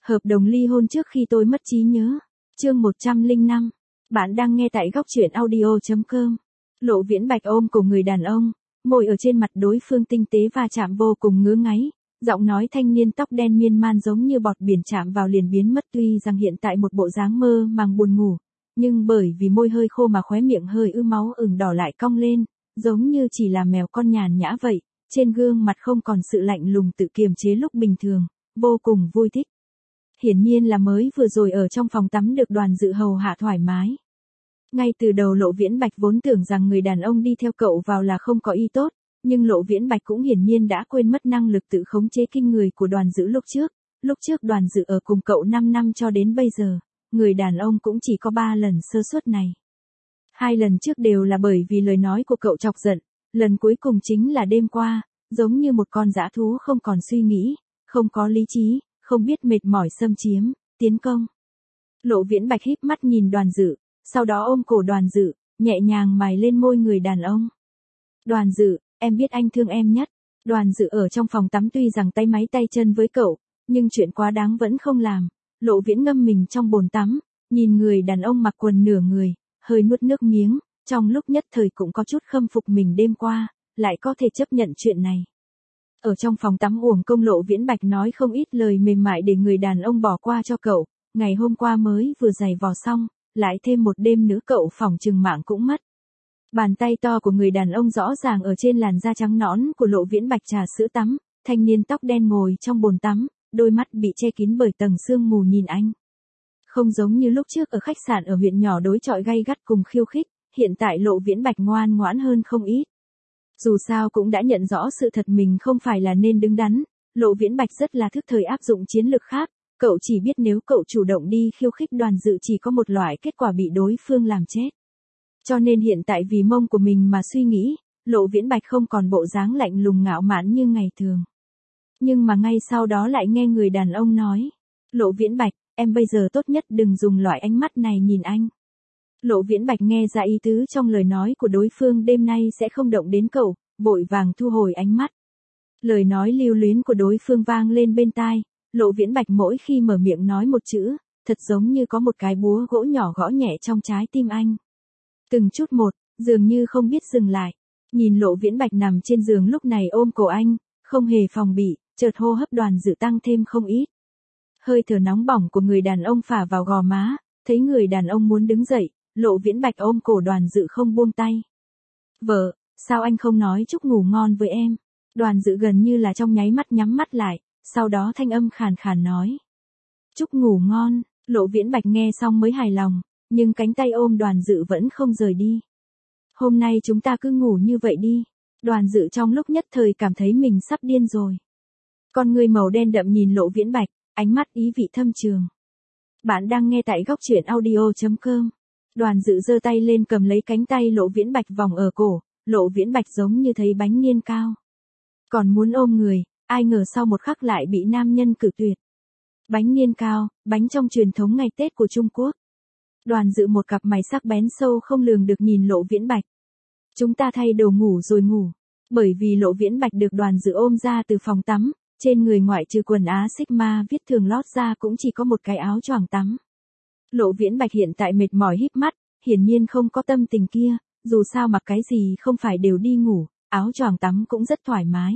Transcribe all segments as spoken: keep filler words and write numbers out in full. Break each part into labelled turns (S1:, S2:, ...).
S1: Hợp đồng ly hôn trước khi tôi mất trí nhớ. Chương một trăm lẻ năm. Bạn đang nghe tại góc truyện audio chấm com. Lộ Viễn Bạch ôm cổ người đàn ông, môi ở trên mặt đối phương tinh tế va chạm vô cùng ngứa ngáy, giọng nói thanh niên tóc đen miên man giống như bọt biển chạm vào liền biến mất, tuy rằng hiện tại một bộ dáng mơ màng buồn ngủ, nhưng bởi vì môi hơi khô mà khóe miệng hơi ứ máu ửng đỏ lại cong lên, giống như chỉ là mèo con nhàn nhã vậy, trên gương mặt không còn sự lạnh lùng tự kiềm chế lúc bình thường, vô cùng vui thích. Hiển nhiên là mới vừa rồi ở trong phòng tắm được Đoàn Dự hầu hạ thoải mái. Ngay từ đầu Lộ Viễn Bạch vốn tưởng rằng người đàn ông đi theo cậu vào là không có ý tốt, nhưng Lộ Viễn Bạch cũng hiển nhiên đã quên mất năng lực tự khống chế kinh người của Đoàn Dự lúc trước. Lúc trước Đoàn Dự ở cùng cậu năm năm cho đến bây giờ, người đàn ông cũng chỉ có ba lần sơ suất này. Hai lần trước đều là bởi vì lời nói của cậu chọc giận, lần cuối cùng chính là đêm qua, giống như một con dã thú không còn suy nghĩ, không có lý trí, không biết mệt mỏi xâm chiếm, tiến công. Lộ Viễn Bạch híp mắt nhìn Đoàn Dự, sau đó ôm cổ Đoàn Dự, nhẹ nhàng mài lên môi người đàn ông. Đoàn Dự, em biết anh thương em nhất. Đoàn Dự ở trong phòng tắm tuy rằng tay máy tay chân với cậu, nhưng chuyện quá đáng vẫn không làm. Lộ Viễn ngâm mình trong bồn tắm, nhìn người đàn ông mặc quần nửa người, hơi nuốt nước miếng, trong lúc nhất thời cũng có chút khâm phục mình đêm qua, lại có thể chấp nhận chuyện này. Ở trong phòng tắm uổng công Lộ Viễn Bạch nói không ít lời mềm mại để người đàn ông bỏ qua cho cậu, ngày hôm qua mới vừa giày vò xong, lại thêm một đêm nữa cậu phỏng chừng mạng cũng mất. Bàn tay to của người đàn ông rõ ràng ở trên làn da trắng nõn của Lộ Viễn Bạch trà sữa tắm, thanh niên tóc đen ngồi trong bồn tắm, đôi mắt bị che kín bởi tầng sương mù nhìn anh. Không giống như lúc trước ở khách sạn ở huyện nhỏ đối chọi gay gắt cùng khiêu khích, hiện tại Lộ Viễn Bạch ngoan ngoãn hơn không ít. Dù sao cũng đã nhận rõ sự thật mình không phải là nên đứng đắn, Lộ Viễn Bạch rất là thức thời áp dụng chiến lược khác, cậu chỉ biết nếu cậu chủ động đi khiêu khích Đoàn Dự chỉ có một loại kết quả bị đối phương làm chết. Cho nên hiện tại vì mông của mình mà suy nghĩ, Lộ Viễn Bạch không còn bộ dáng lạnh lùng ngạo mạn như ngày thường. Nhưng mà ngay sau đó lại nghe người đàn ông nói, Lộ Viễn Bạch, em bây giờ tốt nhất đừng dùng loại ánh mắt này nhìn anh. Lộ Viễn Bạch nghe ra ý tứ trong lời nói của đối phương đêm nay sẽ không động đến cậu, vội vàng thu hồi ánh mắt. Lời nói lưu luyến của đối phương vang lên bên tai, Lộ Viễn Bạch mỗi khi mở miệng nói một chữ, thật giống như có một cái búa gỗ nhỏ gõ nhẹ trong trái tim anh. Từng chút một, dường như không biết dừng lại. Nhìn Lộ Viễn Bạch nằm trên giường lúc này ôm cổ anh, không hề phòng bị, chợt hô hấp Đoàn Dự tăng thêm không ít. Hơi thở nóng bỏng của người đàn ông phả vào gò má, thấy người đàn ông muốn đứng dậy, Lộ Viễn Bạch ôm cổ Đoàn Dự không buông tay. Vợ, sao anh không nói chúc ngủ ngon với em? Đoàn Dự gần như là trong nháy mắt nhắm mắt lại, sau đó thanh âm khàn khàn nói. Chúc ngủ ngon, Lộ Viễn Bạch nghe xong mới hài lòng, nhưng cánh tay ôm Đoàn Dự vẫn không rời đi. Hôm nay chúng ta cứ ngủ như vậy đi. Đoàn Dự trong lúc nhất thời cảm thấy mình sắp điên rồi. Con người màu đen đậm nhìn Lộ Viễn Bạch, ánh mắt ý vị thâm trường. Bạn đang nghe tại góc truyện audio chấm com. Đoàn Dự giơ tay lên cầm lấy cánh tay Lộ Viễn Bạch vòng ở cổ, Lộ Viễn Bạch giống như thấy bánh niên cao. Còn muốn ôm người, ai ngờ sau một khắc lại bị nam nhân cự tuyệt. Bánh niên cao, bánh trong truyền thống ngày Tết của Trung Quốc. Đoàn Dự một cặp mày sắc bén sâu không lường được nhìn Lộ Viễn Bạch. Chúng ta thay đồ ngủ rồi ngủ. Bởi vì Lộ Viễn Bạch được Đoàn Dự ôm ra từ phòng tắm, trên người ngoại trừ quần Á Sigma viết thường lót ra cũng chỉ có một cái áo choàng tắm. Lộ Viễn Bạch hiện tại mệt mỏi híp mắt, hiển nhiên không có tâm tình kia, dù sao mặc cái gì không phải đều đi ngủ, áo choàng tắm cũng rất thoải mái.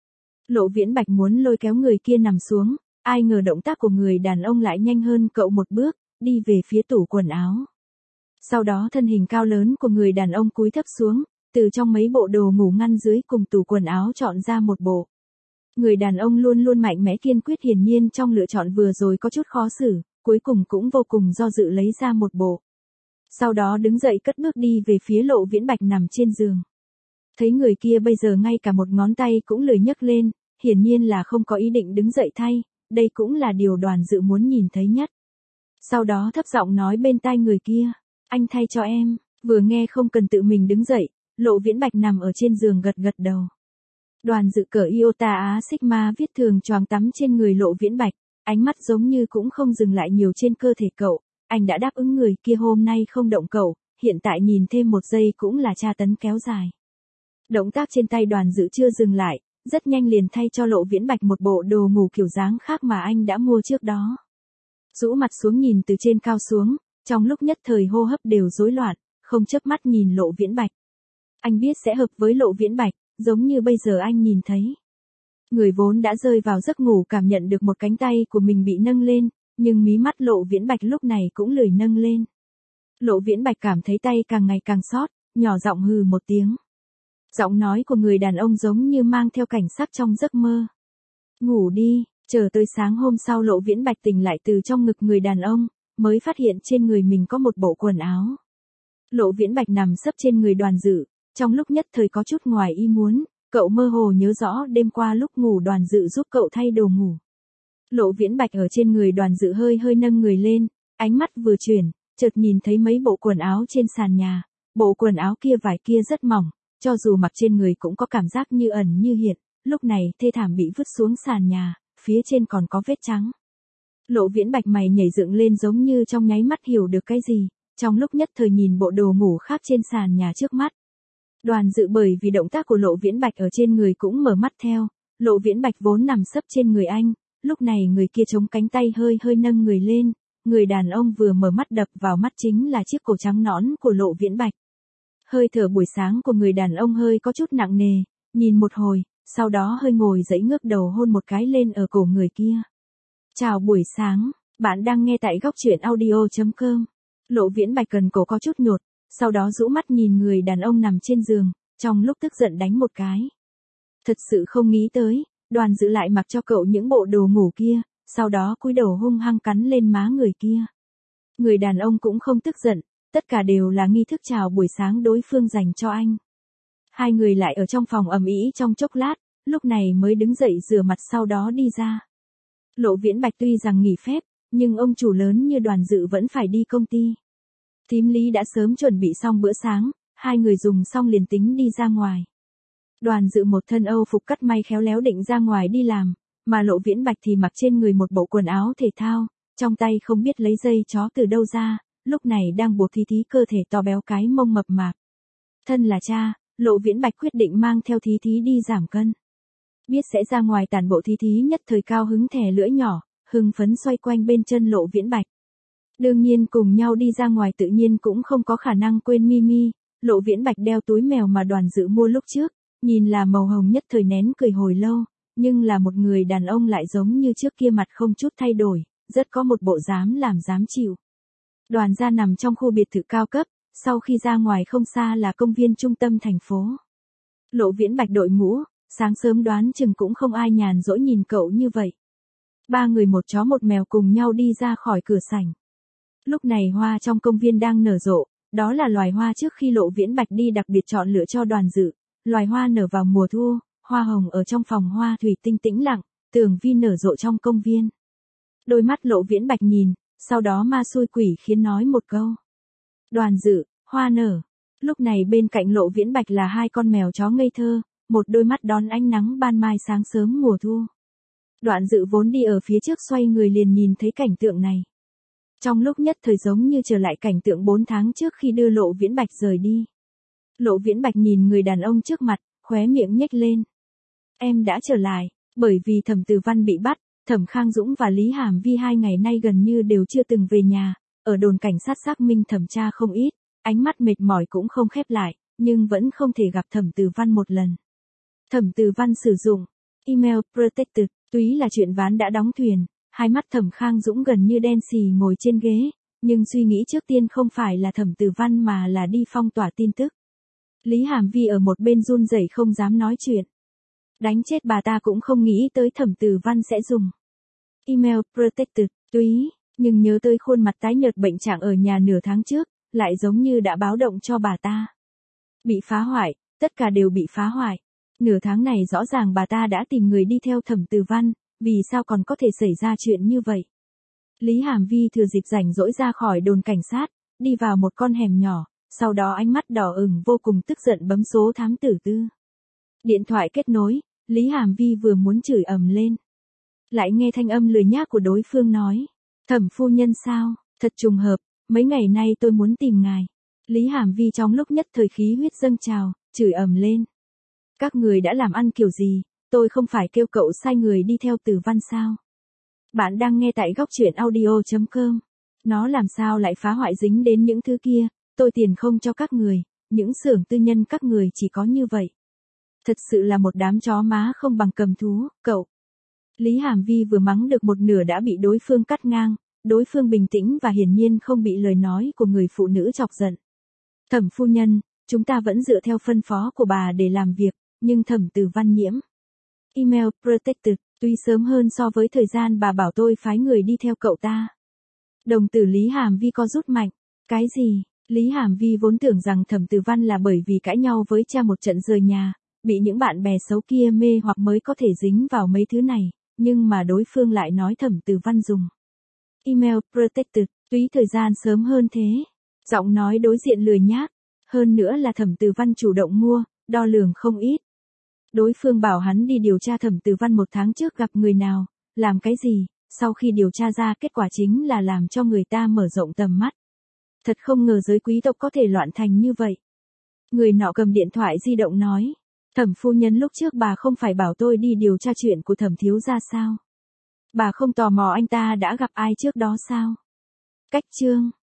S1: Lộ Viễn Bạch muốn lôi kéo người kia nằm xuống, ai ngờ động tác của người đàn ông lại nhanh hơn cậu một bước, đi về phía tủ quần áo. Sau đó thân hình cao lớn của người đàn ông cúi thấp xuống, từ trong mấy bộ đồ ngủ ngăn dưới cùng tủ quần áo chọn ra một bộ. Người đàn ông luôn luôn mạnh mẽ kiên quyết hiển nhiên trong lựa chọn vừa rồi có chút khó xử, cuối cùng cũng vô cùng do dự lấy ra một bộ. Sau đó đứng dậy cất bước đi về phía Lộ Viễn Bạch nằm trên giường. Thấy người kia bây giờ ngay cả một ngón tay cũng lười nhấc lên, hiển nhiên là không có ý định đứng dậy thay, đây cũng là điều Đoàn Dự muốn nhìn thấy nhất. Sau đó thấp giọng nói bên tai người kia, anh thay cho em, vừa nghe không cần tự mình đứng dậy, Lộ Viễn Bạch nằm ở trên giường gật gật đầu. Đoàn Dự cởi Iota Á Sigma viết thường choàng tắm trên người Lộ Viễn Bạch, ánh mắt giống như cũng không dừng lại nhiều trên cơ thể cậu, anh đã đáp ứng người kia hôm nay không động cậu, hiện tại nhìn thêm một giây cũng là tra tấn kéo dài. Động tác trên tay Đoàn Dự chưa dừng lại, rất nhanh liền thay cho Lộ Viễn Bạch một bộ đồ ngủ kiểu dáng khác mà anh đã mua trước đó. Rũ mặt xuống nhìn từ trên cao xuống, trong lúc nhất thời hô hấp đều rối loạn, không chớp mắt nhìn Lộ Viễn Bạch. Anh biết sẽ hợp với Lộ Viễn Bạch, giống như bây giờ anh nhìn thấy. Người vốn đã rơi vào giấc ngủ cảm nhận được một cánh tay của mình bị nâng lên, nhưng mí mắt Lộ Viễn Bạch lúc này cũng lười nâng lên. Lộ Viễn Bạch cảm thấy tay càng ngày càng xót, nhỏ giọng hừ một tiếng. Giọng nói của người đàn ông giống như mang theo cảnh sắc trong giấc mơ. Ngủ đi, chờ tới sáng hôm sau Lộ Viễn Bạch tỉnh lại từ trong ngực người đàn ông, mới phát hiện trên người mình có một bộ quần áo. Lộ Viễn Bạch nằm sấp trên người Đoàn Dự, trong lúc nhất thời có chút ngoài ý muốn, cậu mơ hồ nhớ rõ đêm qua lúc ngủ Đoàn Dự giúp cậu thay đồ ngủ. Lộ Viễn Bạch ở trên người Đoàn Dự hơi hơi nâng người lên, ánh mắt vừa chuyển, chợt nhìn thấy mấy bộ quần áo trên sàn nhà, bộ quần áo kia vải kia rất mỏng, cho dù mặc trên người cũng có cảm giác như ẩn như hiện, lúc này thê thảm bị vứt xuống sàn nhà, phía trên còn có vết trắng. Lộ Viễn Bạch mày nhảy dựng lên giống như trong nháy mắt hiểu được cái gì, trong lúc nhất thời nhìn bộ đồ ngủ khác trên sàn nhà trước mắt. Đoàn Dự bởi vì động tác của Lộ Viễn Bạch ở trên người cũng mở mắt theo, Lộ Viễn Bạch vốn nằm sấp trên người anh, lúc này người kia chống cánh tay hơi hơi nâng người lên, người đàn ông vừa mở mắt đập vào mắt chính là chiếc cổ trắng nõn của Lộ Viễn Bạch. Hơi thở buổi sáng của người đàn ông hơi có chút nặng nề, nhìn một hồi, sau đó hơi ngồi dậy ngước đầu hôn một cái lên ở cổ người kia. Chào buổi sáng, bạn đang nghe tại góc truyện audio chấm com. Lộ Viễn Bạch cần cổ có chút nhột, sau đó rũ mắt nhìn người đàn ông nằm trên giường, trong lúc tức giận đánh một cái. Thật sự không nghĩ tới, Đoàn Dự lại mặc cho cậu những bộ đồ ngủ kia, sau đó cúi đầu hung hăng cắn lên má người kia. Người đàn ông cũng không tức giận, tất cả đều là nghi thức chào buổi sáng đối phương dành cho anh. Hai người lại ở trong phòng ầm ĩ trong chốc lát, lúc này mới đứng dậy rửa mặt sau đó đi ra. Lộ Viễn Bạch tuy rằng nghỉ phép, nhưng ông chủ lớn như Đoàn Dự vẫn phải đi công ty. Thím Lý đã sớm chuẩn bị xong bữa sáng, hai người dùng xong liền tính đi ra ngoài. Đoàn Dự một thân Âu phục cắt may khéo léo định ra ngoài đi làm, mà Lộ Viễn Bạch thì mặc trên người một bộ quần áo thể thao, trong tay không biết lấy dây chó từ đâu ra, lúc này đang buộc Thí Thí cơ thể to béo cái mông mập mạp. Thân là cha, Lộ Viễn Bạch quyết định mang theo Thí Thí đi giảm cân. Biết sẽ ra ngoài tản bộ Thí Thí nhất thời cao hứng thè lưỡi nhỏ, hưng phấn xoay quanh bên chân Lộ Viễn Bạch. Đương nhiên cùng nhau đi ra ngoài tự nhiên cũng không có khả năng quên Mimi, Lộ Viễn Bạch đeo túi mèo mà Đoàn Dự mua lúc trước, nhìn là màu hồng nhất thời nén cười hồi lâu, nhưng là một người đàn ông lại giống như trước kia mặt không chút thay đổi, rất có một bộ dám làm dám chịu. Đoàn gia nằm trong khu biệt thự cao cấp, sau khi ra ngoài không xa là công viên trung tâm thành phố. Lộ Viễn Bạch đội mũ, sáng sớm đoán chừng cũng không ai nhàn rỗi nhìn cậu như vậy. Ba người một chó một mèo cùng nhau đi ra khỏi cửa sảnh. Lúc này hoa trong công viên đang nở rộ, đó là loài hoa trước khi Lộ Viễn Bạch đi đặc biệt chọn lựa cho Đoàn Dự. Loài hoa nở vào mùa thu, hoa hồng ở trong phòng hoa thủy tinh tĩnh lặng, tường vi nở rộ trong công viên. Đôi mắt Lộ Viễn Bạch nhìn, sau đó ma xui quỷ khiến nói một câu. Đoàn Dự, hoa nở. Lúc này bên cạnh Lộ Viễn Bạch là hai con mèo chó ngây thơ, một đôi mắt đón ánh nắng ban mai sáng sớm mùa thu. Đoàn Dự vốn đi ở phía trước xoay người liền nhìn thấy cảnh tượng này. Trong lúc nhất thời giống như trở lại cảnh tượng bốn tháng trước khi đưa Lộ Viễn Bạch rời đi. Lộ Viễn Bạch nhìn người đàn ông trước mặt, khóe miệng nhếch lên. Em đã trở lại, bởi vì Thẩm Từ Văn bị bắt, Thẩm Khang Dũng và Lý Hàm Vi hai ngày nay gần như đều chưa từng về nhà, ở đồn cảnh sát xác minh thẩm tra không ít, ánh mắt mệt mỏi cũng không khép lại, nhưng vẫn không thể gặp Thẩm Từ Văn một lần. Thẩm Từ Văn sử dụng email protected, túy là chuyện ván đã đóng thuyền, hai mắt Thẩm Khang Dũng gần như đen xì ngồi trên ghế, nhưng suy nghĩ trước tiên không phải là Thẩm Từ Văn mà là đi phong tỏa tin tức. Lý Hàm Vi ở một bên run rẩy không dám nói chuyện. Đánh chết bà ta cũng không nghĩ tới Thẩm Từ Văn sẽ dùng email protected, túy, nhưng nhớ tới khuôn mặt tái nhợt bệnh trạng ở nhà nửa tháng trước, lại giống như đã báo động cho bà ta. Bị phá hoại, tất cả đều bị phá hoại. Nửa tháng này rõ ràng bà ta đã tìm người đi theo Thẩm Từ Văn, vì sao còn có thể xảy ra chuyện như vậy. Lý Hàm Vi thừa dịp rảnh rỗi ra khỏi đồn cảnh sát, đi vào một con hẻm nhỏ, sau đó ánh mắt đỏ ửng vô cùng tức giận bấm số thám tử tư. Điện thoại kết nối, Lý Hàm Vi vừa muốn chửi ầm lên. Lại nghe thanh âm lười nhác của đối phương nói. Thẩm phu nhân sao, thật trùng hợp, mấy ngày nay tôi muốn tìm ngài. Lý Hàm Vi trong lúc nhất thời khí huyết dâng trào, chửi ầm lên. Các người đã làm ăn kiểu gì, tôi không phải kêu cậu sai người đi theo Từ Văn sao? Bạn đang nghe tại góc truyện audio chấm com. Nó làm sao lại phá hoại dính đến những thứ kia, tôi tiền không cho các người, những xưởng tư nhân các người chỉ có như vậy. Thật sự là một đám chó má không bằng cầm thú, cậu. Lý Hàm Vi vừa mắng được một nửa đã bị đối phương cắt ngang, đối phương bình tĩnh và hiển nhiên không bị lời nói của người phụ nữ chọc giận. Thẩm phu nhân, chúng ta vẫn dựa theo phân phó của bà để làm việc, nhưng Thẩm Từ Văn nhiễm email protected, tuy sớm hơn so với thời gian bà bảo tôi phái người đi theo cậu ta. Đồng tử Lý Hàm Vi co rút mạnh. Cái gì? Lý Hàm Vi vốn tưởng rằng Thẩm Từ Văn là bởi vì cãi nhau với cha một trận rời nhà, bị những bạn bè xấu kia mê hoặc mới có thể dính vào mấy thứ này, nhưng mà đối phương lại nói Thẩm Từ Văn dùng email protected, tuy thời gian sớm hơn thế. Giọng nói đối diện lười nhác, hơn nữa là Thẩm Từ Văn chủ động mua, đo lường không ít. Đối phương bảo hắn đi điều tra Thẩm Từ Văn một tháng trước gặp người nào, làm cái gì, sau khi điều tra ra kết quả chính là làm cho người ta mở rộng tầm mắt. Thật không ngờ giới quý tộc có thể loạn thành như vậy. Người nọ cầm điện thoại di động nói, Thẩm phu nhân lúc trước bà không phải bảo tôi đi điều tra chuyện của Thẩm thiếu gia sao? Bà không tò mò anh ta đã gặp ai trước đó sao? Cách chương